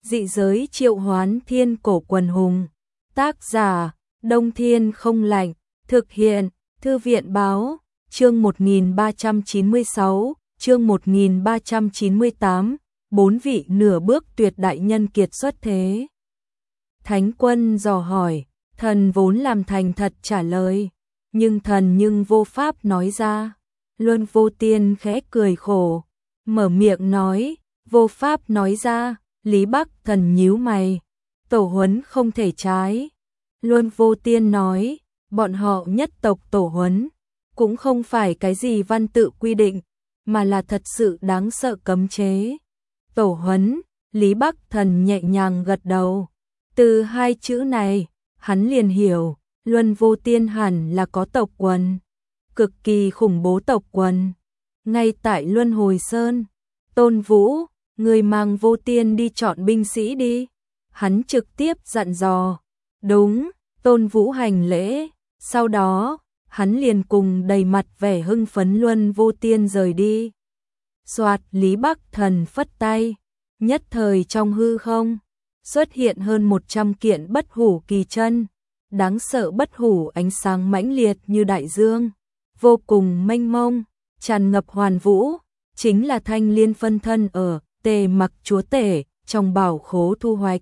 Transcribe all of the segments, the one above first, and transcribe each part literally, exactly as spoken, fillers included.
Dị giới triệu hoán thiên cổ quần hùng. Tác giả, Đông Thiên Không Lạnh. Thực hiện, Thư viện Báo. Chương một nghìn ba trăm chín mươi sáu, chương một nghìn ba trăm chín mươi tám, bốn vị nửa bước tuyệt đại nhân kiệt xuất thế. Thánh Quân dò hỏi, thần vốn làm thành thật trả lời, nhưng thần nhưng vô pháp nói ra. Luân Vô Tiên khẽ cười khổ, mở miệng nói, vô pháp nói ra. Lý Bắc Thần nhíu mày, tổ huấn không thể trái. Luân Vô Tiên nói, bọn họ nhất tộc tổ huấn, cũng không phải cái gì văn tự quy định, mà là thật sự đáng sợ cấm chế. Tổ huấn, Lý Bắc Thần nhẹ nhàng gật đầu. Từ hai chữ này, hắn liền hiểu, Luân Vô Tiên hẳn là có tộc quần, cực kỳ khủng bố tộc quần. Ngay tại Luân Hồi Sơn, Tôn Vũ, người mang Vô Tiên đi chọn binh sĩ đi. Hắn trực tiếp dặn dò. Đúng, Tôn Vũ hành lễ. Sau đó, hắn liền cùng đầy mặt vẻ hưng phấn Luân Vô Tiên rời đi. Soạt, Lý Bắc Thần phất tay. Nhất thời trong hư không, xuất hiện hơn một trăm kiện bất hủ kỳ chân. Đáng sợ bất hủ ánh sáng mãnh liệt như đại dương, vô cùng mênh mông, tràn ngập hoàn vũ. Chính là Thanh Liên phân thân ở Tề Mặc chúa tể trong bảo khố thu hoạch.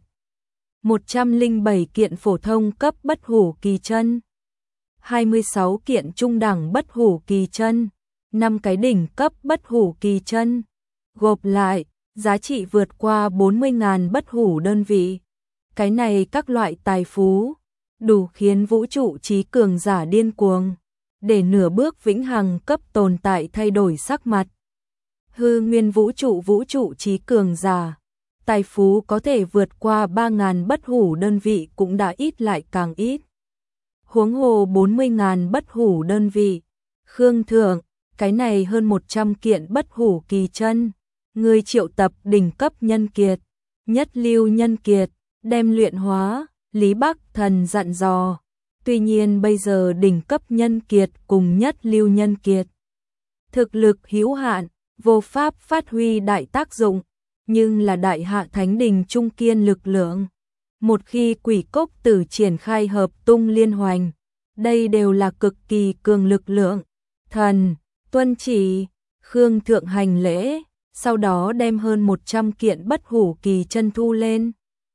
một trăm lẻ bảy kiện phổ thông cấp bất hủ kỳ chân, hai mươi sáu kiện trung đẳng bất hủ kỳ chân, năm cái đỉnh cấp bất hủ kỳ chân. Gộp lại, giá trị vượt qua bốn mươi nghìn bất hủ đơn vị. Cái này các loại tài phú, đủ khiến vũ trụ trí cường giả điên cuồng, để nửa bước vĩnh hằng cấp tồn tại thay đổi sắc mặt. Hư nguyên vũ trụ vũ trụ trí cường giả, tài phú có thể vượt qua ba nghìn bất hủ đơn vị cũng đã ít lại càng ít. Huống hồ bốn mươi nghìn bất hủ đơn vị. Khương Thượng, cái này hơn một trăm kiện bất hủ kỳ chân. Người triệu tập đỉnh cấp nhân kiệt, nhất lưu nhân kiệt, đem luyện hóa. Lý Bắc Thần dặn dò. Tuy nhiên bây giờ đỉnh cấp nhân kiệt cùng nhất lưu nhân kiệt, thực lực hữu hạn, vô pháp phát huy đại tác dụng, nhưng là đại hạ thánh đình trung kiên lực lượng. Một khi Quỷ Cốc Tử triển khai hợp tung liên hoành, đây đều là cực kỳ cường lực lượng. Thần, tuân chỉ. Khương Thượng hành lễ, sau đó đem hơn một trăm kiện bất hủ kỳ chân thu lên.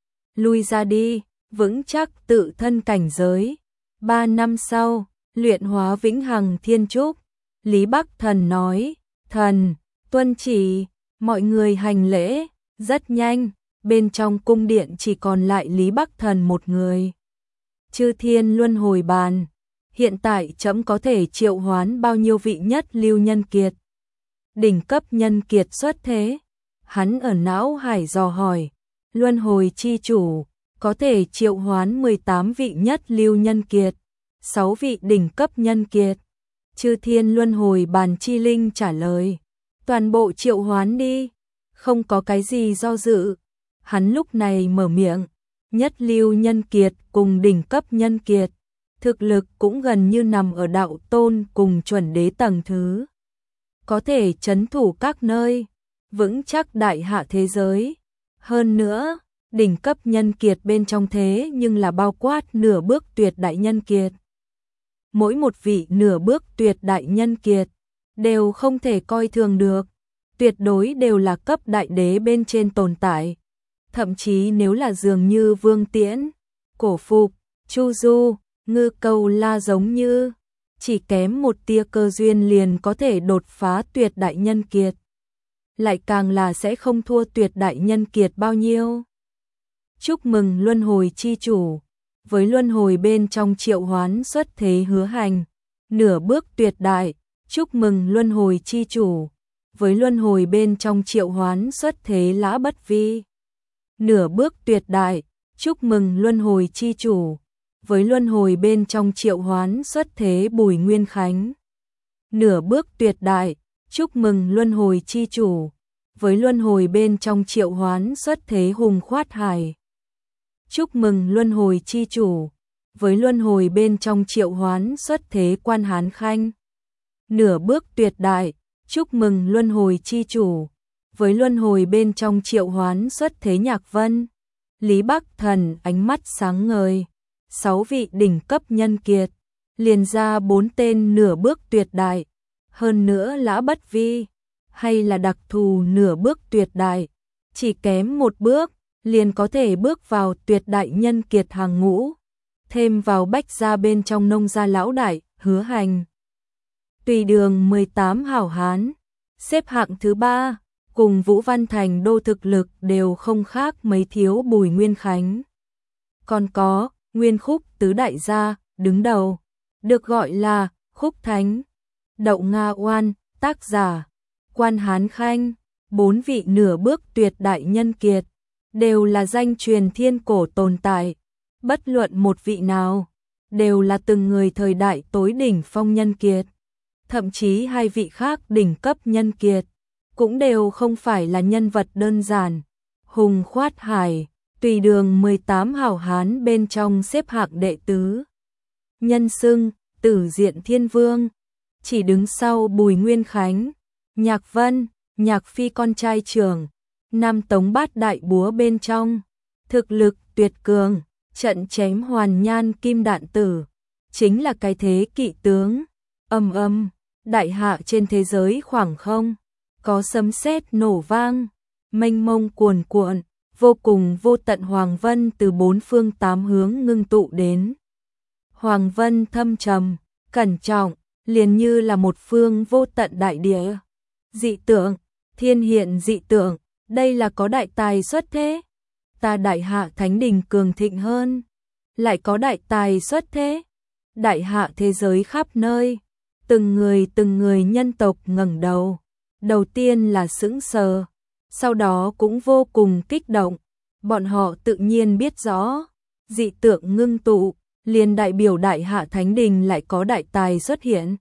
Lui ra đi, vững chắc tự thân cảnh giới. Ba năm sau, luyện hóa vĩnh hằng thiên trúc. Lý Bắc Thần nói, thần, tuân chỉ. Mọi người hành lễ. Rất nhanh, bên trong cung điện chỉ còn lại Lý Bắc Thần một người. Chư thiên luân hồi bàn, hiện tại trẫm có thể triệu hoán bao nhiêu vị nhất lưu nhân kiệt, đỉnh cấp nhân kiệt xuất thế? Hắn ở não hải dò hỏi. Luân hồi chi chủ, có thể triệu hoán mười tám vị nhất lưu nhân kiệt, sáu vị đỉnh cấp nhân kiệt. Chư thiên luân hồi bàn chi linh trả lời. Toàn bộ triệu hoán đi, không có cái gì do dự. Hắn lúc này mở miệng, nhất lưu nhân kiệt cùng đỉnh cấp nhân kiệt, thực lực cũng gần như nằm ở đạo tôn cùng chuẩn đế tầng thứ, có thể trấn thủ các nơi, vững chắc đại hạ thế giới. Hơn nữa, đỉnh cấp nhân kiệt bên trong thế nhưng là bao quát nửa bước tuyệt đại nhân kiệt. Mỗi một vị nửa bước tuyệt đại nhân kiệt đều không thể coi thường được, tuyệt đối đều là cấp đại đế bên trên tồn tại. Thậm chí nếu là dường như Vương Tiễn, Cổ Phục, Chu Du, Ngư Câu La giống như, chỉ kém một tia cơ duyên liền có thể đột phá tuyệt đại nhân kiệt. Lại càng là sẽ không thua tuyệt đại nhân kiệt bao nhiêu. Chúc mừng luân hồi chi chủ, với luân hồi bên trong triệu hoán xuất thế hứa hành, nửa bước tuyệt đại. Chúc mừng luân hồi chi chủ, với luân hồi bên trong triệu hoán xuất thế Lã Bất Vi, nửa bước tuyệt đại. Chúc mừng luân hồi chi chủ, với luân hồi bên trong triệu hoán xuất thế Bùi Nguyên Khánh, nửa bước tuyệt đại. Chúc mừng luân hồi chi chủ, với luân hồi bên trong triệu hoán xuất thế Hùng Khoát Hải. Chúc mừng luân hồi chi chủ, với luân hồi bên trong triệu hoán xuất thế Quan Hán Khanh, nửa bước tuyệt đại. Chúc mừng luân hồi chi chủ, với luân hồi bên trong triệu hoán xuất thế Nhạc Vân, Lý Bắc Thần ánh mắt sáng ngời. Sáu vị đỉnh cấp nhân kiệt, liền ra bốn tên nửa bước tuyệt đại. Hơn nữa Lã Bất Vi, hay là đặc thù nửa bước tuyệt đại. Chỉ kém một bước, liền có thể bước vào tuyệt đại nhân kiệt hàng ngũ. Thêm vào Bách gia bên trong nông gia lão đại, Hứa Hành. Tùy đường mười tám hảo hán, xếp hạng thứ ba, cùng Vũ Văn Thành đô thực lực đều không khác mấy thiếu Bùi Nguyên Khánh. Còn có Nguyên Khúc tứ đại gia, đứng đầu, được gọi là Khúc Thánh. Đậu Nga Oan, tác giả, Quan Hán Khanh, bốn vị nửa bước tuyệt đại nhân kiệt, đều là danh truyền thiên cổ tồn tại. Bất luận một vị nào, đều là từng người thời đại tối đỉnh phong nhân kiệt. Thậm chí hai vị khác đỉnh cấp nhân kiệt, cũng đều không phải là nhân vật đơn giản. Hùng Khoát Hải, tùy đường mười tám hảo hán bên trong xếp hạng đệ tứ. Nhân xưng, Tử Diện Thiên Vương, chỉ đứng sau Bùi Nguyên Khánh, Nhạc Vân, Nhạc Phi con trai trưởng, Nam Tống bát đại búa bên trong. Thực lực tuyệt cường, trận chém hoàn nhan kim đạn tử, chính là cái thế kỵ tướng. Âm âm, đại hạ trên thế giới khoảng không, có sấm sét nổ vang, mênh mông cuồn cuộn, vô cùng vô tận hoàng vân từ bốn phương tám hướng ngưng tụ đến. Hoàng vân thâm trầm, cẩn trọng, liền như là một phương vô tận đại địa. Dị tượng, thiên hiện dị tượng, đây là có đại tài xuất thế. Ta đại hạ thánh đình cường thịnh hơn, lại có đại tài xuất thế. Đại hạ thế giới khắp nơi, từng người từng người nhân tộc ngẩng đầu. Đầu tiên là sững sờ, sau đó cũng vô cùng kích động. Bọn họ tự nhiên biết rõ, dị tượng ngưng tụ, liền đại biểu đại hạ thánh đình lại có đại tài xuất hiện.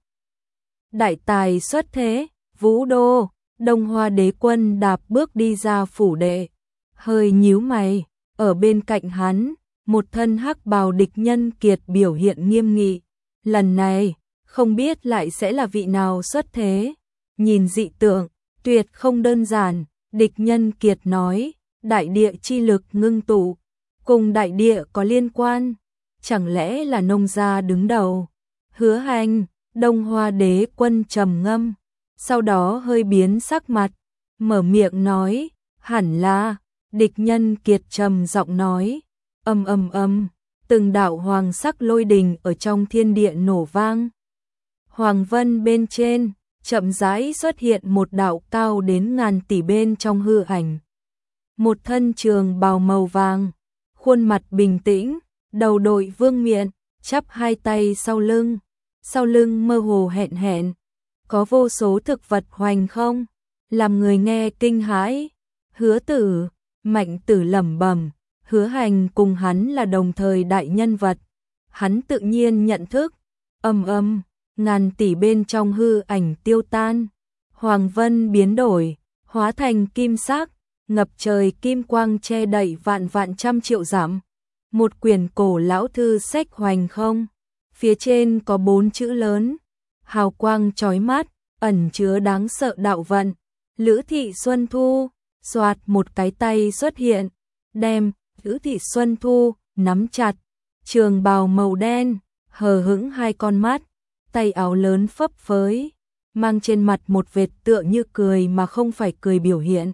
Đại tài xuất thế, Vũ Đô, Đông Hoa đế quân đạp bước đi ra phủ đệ, hơi nhíu mày, ở bên cạnh hắn, một thân hắc bào địch nhân kiệt biểu hiện nghiêm nghị. Lần này, không biết lại sẽ là vị nào xuất thế. Nhìn dị tượng, tuyệt không đơn giản, địch nhân kiệt nói, đại địa chi lực ngưng tụ, cùng đại địa có liên quan, chẳng lẽ là nông gia đứng đầu. Hứa Hành, Đông Hoa đế quân trầm ngâm, sau đó hơi biến sắc mặt, mở miệng nói, hẳn là. Địch nhân kiệt trầm giọng nói, âm âm âm, từng đạo hoàng sắc lôi đình ở trong thiên địa nổ vang. Hoàng vân bên trên, chậm rãi xuất hiện một đạo cao đến ngàn tỷ bên trong hư ảnh. Một thân trường bào màu vàng, khuôn mặt bình tĩnh, đầu đội vương miện, chắp hai tay sau lưng, sau lưng mơ hồ hẹn hẹn, có vô số thực vật hoành không, làm người nghe kinh hãi. Hứa Tử, Mạnh Tử lẩm bẩm, Hứa Hành cùng hắn là đồng thời đại nhân vật, hắn tự nhiên nhận thức. Âm âm, ngàn tỷ bên trong hư ảnh tiêu tan, hoàng vân biến đổi, hóa thành kim sắc, ngập trời kim quang che đậy vạn vạn trăm triệu dặm. Một quyển cổ lão thư sách hoành không, phía trên có bốn chữ lớn, hào quang chói mắt, ẩn chứa đáng sợ đạo vận. Lữ Thị Xuân Thu, xoạt một cái tay xuất hiện, đem Lữ Thị Xuân Thu nắm chặt, trường bào màu đen, hờ hững hai con mắt, tay áo lớn phấp phới, mang trên mặt một vệt tựa như cười mà không phải cười biểu hiện.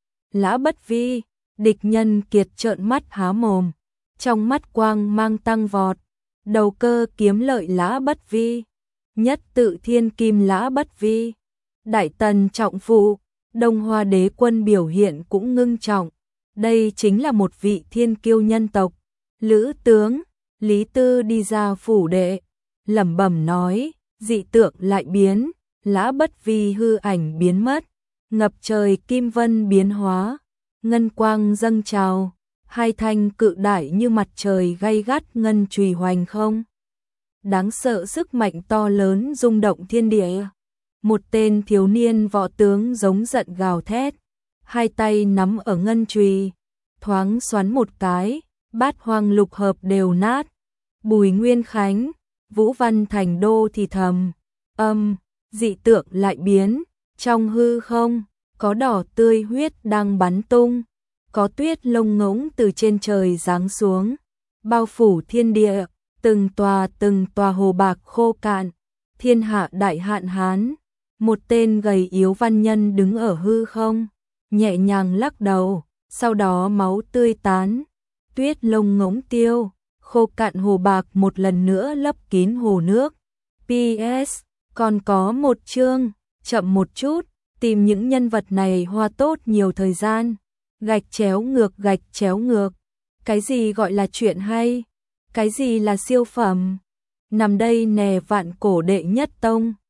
Lã Bất Vi, địch nhân kiệt trợn mắt há mồm, trong mắt quang mang tăng vọt, đầu cơ kiếm lợi Lã Bất Vi, nhất tự thiên kim Lã Bất Vi, đại tần trọng phụ, Đông Hoa đế quân biểu hiện cũng ngưng trọng. Đây chính là một vị thiên kiêu nhân tộc. Lữ tướng, Lý Tư đi ra phủ đệ, lẩm bẩm nói, dị tượng lại biến, Lã Bất Vi hư ảnh biến mất, ngập trời kim vân biến hóa, ngân quang dâng trào, hai thanh cự đại như mặt trời gay gắt ngân chùy hoành không. Đáng sợ sức mạnh to lớn rung động thiên địa. Một tên thiếu niên võ tướng giống giận gào thét, hai tay nắm ở ngân chùy, thoáng xoắn một cái, bát hoang lục hợp đều nát. Bùi Nguyên Khánh, Vũ Văn Thành đô thì thầm, âm, dị tượng lại biến, trong hư không, có đỏ tươi huyết đang bắn tung, có tuyết lông ngỗng từ trên trời giáng xuống, bao phủ thiên địa, từng tòa từng tòa hồ bạc khô cạn, thiên hạ đại hạn hán. Một tên gầy yếu văn nhân đứng ở hư không, nhẹ nhàng lắc đầu, sau đó máu tươi tán, tuyết lông ngỗng tiêu, khô cạn hồ bạc một lần nữa lấp kín hồ nước. pê ét còn có một chương, chậm một chút, tìm những nhân vật này hoa tốt nhiều thời gian. Gạch chéo ngược gạch chéo ngược. Cái gì gọi là chuyện hay? Cái gì là siêu phẩm? Nằm đây nè vạn cổ đệ nhất tông.